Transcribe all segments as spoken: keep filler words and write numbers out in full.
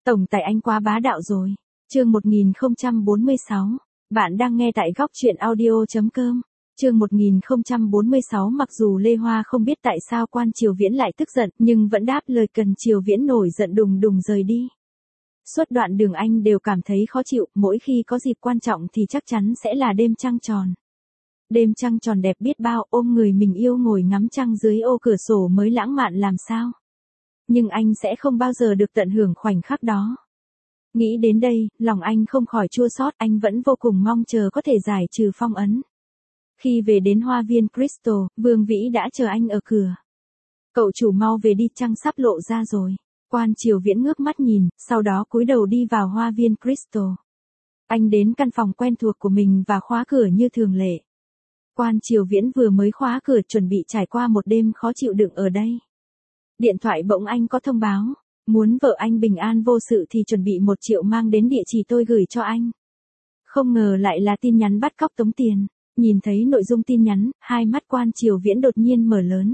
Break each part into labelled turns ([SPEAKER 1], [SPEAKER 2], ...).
[SPEAKER 1] Tổng tài anh quá bá đạo rồi. Chương một nghìn không trăm bốn mươi sáu. Bạn đang nghe tại góc truyện audio chấm com. Chương một nghìn không trăm bốn mươi sáu. Mặc dù Lê Hoa không biết tại sao Quan Triều Viễn lại tức giận, nhưng vẫn đáp lời. Cần Triều Viễn nổi giận đùng đùng rời đi. Suốt đoạn đường anh đều cảm thấy khó chịu, mỗi khi có dịp quan trọng thì chắc chắn sẽ là đêm trăng tròn. Đêm trăng tròn đẹp biết bao, ôm người mình yêu ngồi ngắm trăng dưới ô cửa sổ mới lãng mạn làm sao. Nhưng anh sẽ không bao giờ được tận hưởng khoảnh khắc đó. Nghĩ đến đây, lòng anh không khỏi chua xót, anh vẫn vô cùng mong chờ có thể giải trừ phong ấn. Khi về đến hoa viên Crystal, Vương Vĩ đã chờ anh ở cửa. Cậu chủ mau về đi, trăng sắp lộ ra rồi. Quan Triều Viễn ngước mắt nhìn, sau đó cúi đầu đi vào hoa viên Crystal. Anh đến căn phòng quen thuộc của mình và khóa cửa như thường lệ. Quan Triều Viễn vừa mới khóa cửa chuẩn bị trải qua một đêm khó chịu đựng ở đây. Điện thoại bỗng anh có thông báo, muốn vợ anh bình an vô sự thì chuẩn bị một triệu mang đến địa chỉ tôi gửi cho anh. Không ngờ lại là tin nhắn bắt cóc tống tiền. Nhìn thấy nội dung tin nhắn, hai mắt Quan Triều Viễn đột nhiên mở lớn.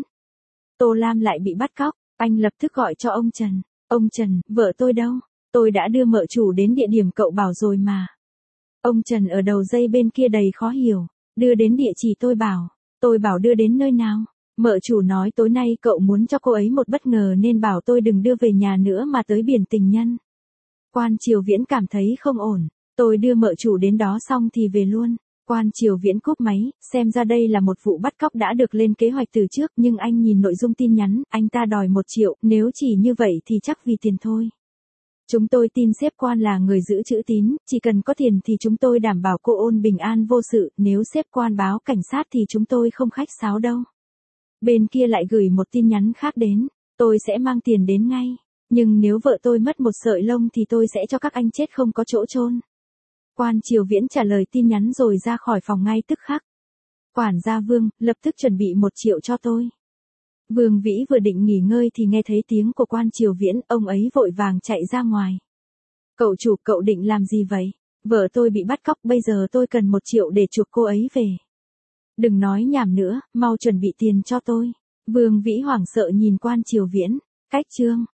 [SPEAKER 1] Tô Lam lại bị bắt cóc, anh lập tức gọi cho ông Trần. Ông Trần, vợ tôi đâu? Tôi đã đưa mợ chủ đến địa điểm cậu bảo rồi mà. Ông Trần ở đầu dây bên kia đầy khó hiểu. Đưa đến địa chỉ tôi bảo. Tôi bảo đưa đến nơi nào? Mợ chủ nói tối nay cậu muốn cho cô ấy một bất ngờ nên bảo tôi đừng đưa về nhà nữa mà tới biển tình nhân. Quan Triều Viễn cảm thấy không ổn. Tôi đưa mợ chủ đến đó xong thì về luôn. Quan Triều Viễn cúp máy, xem ra đây là một vụ bắt cóc đã được lên kế hoạch từ trước, nhưng anh nhìn nội dung tin nhắn, anh ta đòi một triệu, nếu chỉ như vậy thì chắc vì tiền thôi. Chúng tôi tin sếp Quan là người giữ chữ tín, chỉ cần có tiền thì chúng tôi đảm bảo cô ôn bình an vô sự, nếu sếp Quan báo cảnh sát thì chúng tôi không khách sáo đâu. Bên kia lại gửi một tin nhắn khác đến, tôi sẽ mang tiền đến ngay, nhưng nếu vợ tôi mất một sợi lông thì tôi sẽ cho các anh chết không có chỗ chôn. Quan Triều Viễn trả lời tin nhắn rồi ra khỏi phòng ngay tức khắc. Quản gia Vương, lập tức chuẩn bị một triệu cho tôi. Vương Vĩ vừa định nghỉ ngơi thì nghe thấy tiếng của Quan Triều Viễn, ông ấy vội vàng chạy ra ngoài. Cậu chủ, cậu định làm gì vậy? Vợ tôi bị bắt cóc, bây giờ tôi cần một triệu để chuộc cô ấy về. Đừng nói nhảm nữa, mau chuẩn bị tiền cho tôi. Vương Vĩ hoảng sợ nhìn Quan Triều Viễn. Cách chương.